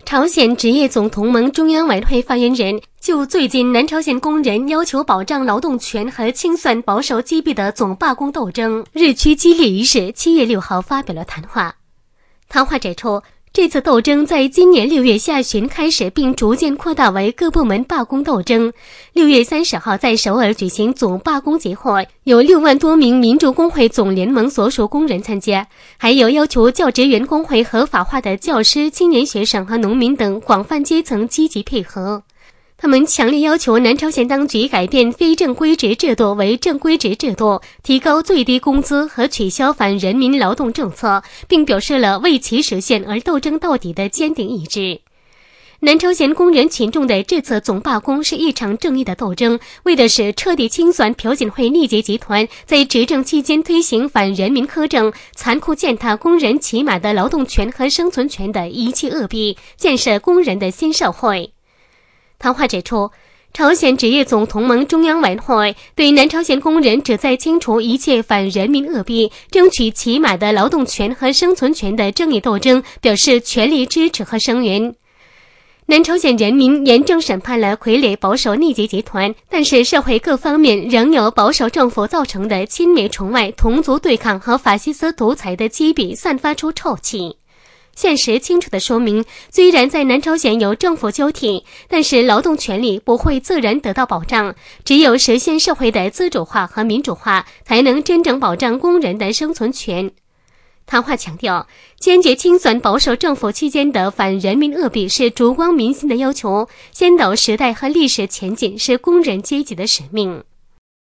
朝鲜职业总同盟中央委员会发言人就最近南朝鲜工人要求保障劳动权和清算保守击毙的总罢工斗争日趋激烈一事7月6号发表了谈话。谈话指出，这次斗争在今年6月下旬开始，并逐渐扩大为各部门罢工斗争。6月30号在首尔举行总罢工集会，有6万多名民主工会总联盟所属工人参加，还有要求教职员工会合法化的教师、青年学生和农民等广泛阶层积极配合。他们强烈要求南朝鲜当局改变非正规职制度为正规职制度，提高最低工资和取消反人民劳动政策，并表示了为其实现而斗争到底的坚定意志。南朝鲜工人群众的这次总罢工是一场正义的斗争，为的是彻底清算朴槿惠逆贼集团在执政期间推行反人民苛政、残酷践踏工人起码的劳动权和生存权的一切恶弊，建设工人的新社会。谈话指出，朝鲜职业总同盟中央委员会对南朝鲜工人旨在清除一切反人民恶弊、争取起码的劳动权和生存权的正义斗争表示全力支持和声援。南朝鲜人民严正审判了傀儡保守逆贼集团，但是社会各方面仍有保守政府造成的亲美崇外、同族对抗和法西斯独裁的积弊散发出臭气。现实清楚地说明，虽然在南朝鲜有政府交替，但是劳动权利不会自然得到保障，只有实现社会的自主化和民主化，才能真正保障工人的生存权。谈话强调，坚决清算保守政府期间的反人民恶弊是烛光民心的要求，先导时代和历史前进是工人阶级的使命。